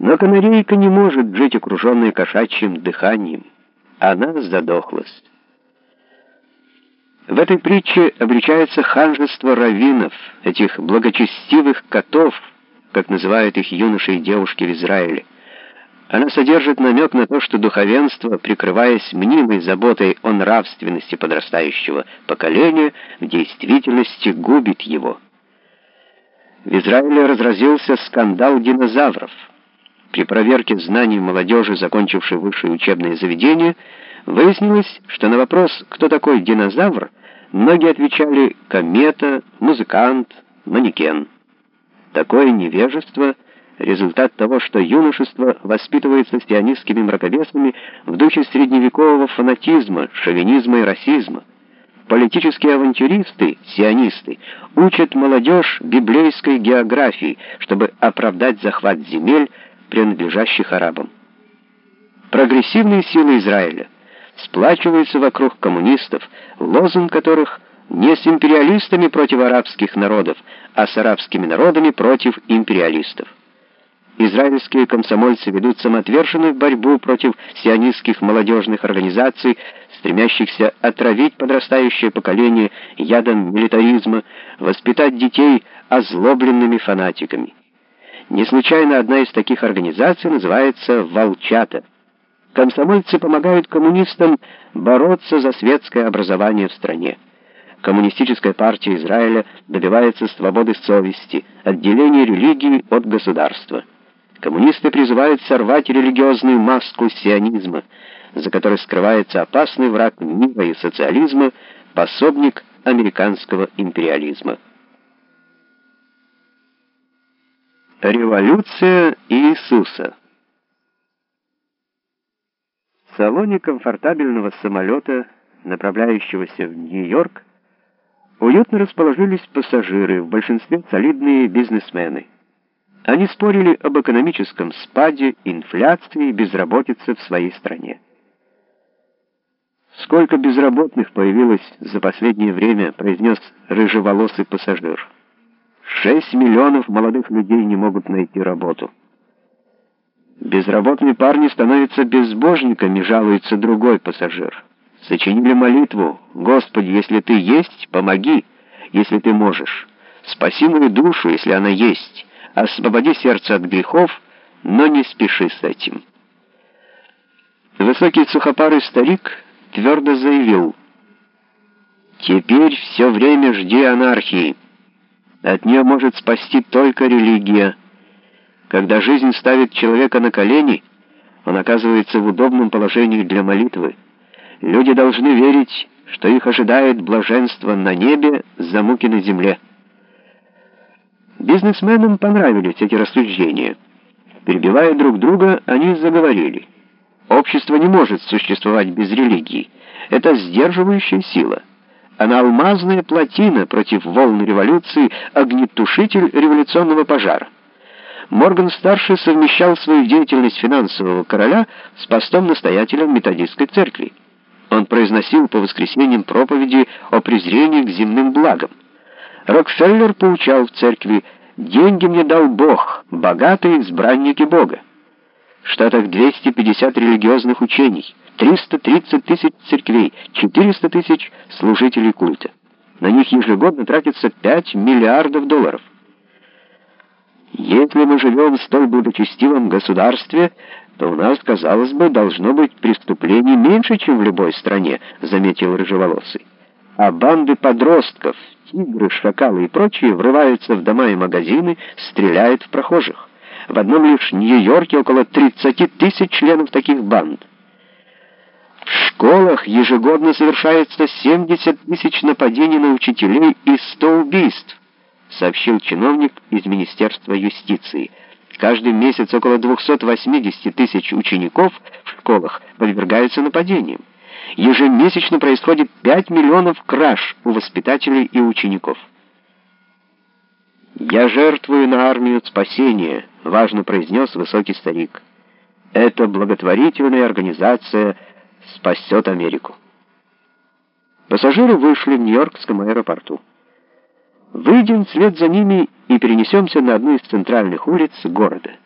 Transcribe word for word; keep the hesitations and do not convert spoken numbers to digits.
Но канарейка не может жить окруженной кошачьим дыханием. Она задохлась. В этой притче обличается ханжество раввинов, этих благочестивых котов, как называют их юноши и девушки в Израиле. Она содержит намек на то, что духовенство, прикрываясь мнимой заботой о нравственности подрастающего поколения, в действительности губит его. В Израиле разразился скандал динозавров. При проверке знаний молодежи, закончившей высшее учебное заведение, выяснилось, что на вопрос «Кто такой динозавр?» многие отвечали «комета», «музыкант», «манекен». Такое невежество — результат того, что юношество воспитывается сионистскими мракобесами в духе средневекового фанатизма, шовинизма и расизма. Политические авантюристы, сионисты, учат молодежь библейской географии, чтобы оправдать захват земель, принадлежащих арабам. Прогрессивные силы Израиля сплачиваются вокруг коммунистов, лозунг которых не с империалистами против арабских народов, а с арабскими народами против империалистов. Израильские комсомольцы ведут самоотверженную борьбу против сионистских молодежных организаций, стремящихся отравить подрастающее поколение ядом милитаризма, воспитать детей озлобленными фанатиками. Не случайно одна из таких организаций называется «Волчата». Комсомольцы помогают коммунистам бороться за светское образование в стране. Коммунистическая партия Израиля добивается свободы совести, отделения религии от государства. Коммунисты призывают сорвать религиозную маску сионизма, за которой скрывается опасный враг мира и социализма, пособник американского империализма. Революция Иисуса. В салоне комфортабельного самолета, направляющегося в Нью-Йорк, уютно расположились пассажиры, в большинстве солидные бизнесмены. Они спорили об экономическом спаде, инфляции и безработице в своей стране. «Сколько безработных появилось за последнее время», — произнес рыжеволосый пассажир. «Шесть миллионов молодых людей не могут найти работу». «Безработные парни становятся безбожниками», — жалуется другой пассажир. «Сочинили молитву: Господи, если Ты есть, помоги, если Ты можешь. Спаси мою душу, если она есть. Освободи сердце от грехов, но не спеши с этим». Высокий сухопарый старик твердо заявил: «Теперь все время жди анархии. От нее может спасти только религия. Когда жизнь ставит человека на колени, он оказывается в удобном положении для молитвы. Люди должны верить, что их ожидает блаженство на небе за муки на земле». Бизнесменам понравились эти рассуждения. Перебивая друг друга, они заговорили: «Общество не может существовать без религии. Это сдерживающая сила. Она алмазная плотина против волн революции, огнетушитель революционного пожара». Морган-старший совмещал свою деятельность финансового короля с постом настоятеля методистской церкви. Он произносил по воскресеньям проповеди о презрении к земным благам. Рокфеллер поучал в церкви: «Деньги мне дал Бог, богатые избранники Бога». В Штатах двести пятьдесят религиозных учений, триста тридцать тысяч церквей, четыреста тысяч служителей культа. На них ежегодно тратится пять миллиардов долларов. «Если мы живем в столь благочестивом государстве, то у нас, казалось бы, должно быть преступлений меньше, чем в любой стране», — заметил рыжеволосый. «А банды подростков, тигры, шакалы и прочие врываются в дома и магазины, стреляют в прохожих. В одном лишь Нью-Йорке около тридцати тысяч членов таких банд. В школах ежегодно совершается семьдесят тысяч нападений на учителей и сто убийств», — сообщил чиновник из Министерства юстиции. «Каждый месяц около двухсот восьмидесяти тысяч учеников в школах подвергаются нападениям. Ежемесячно происходит пять миллионов краж у воспитателей и учеников». «Я жертвую на армию спасения», — важно произнес высокий старик. «Эта благотворительная организация спасет Америку». Пассажиры вышли в Нью-Йоркском аэропорту. Выйдем вслед за ними и перенесемся на одну из центральных улиц города.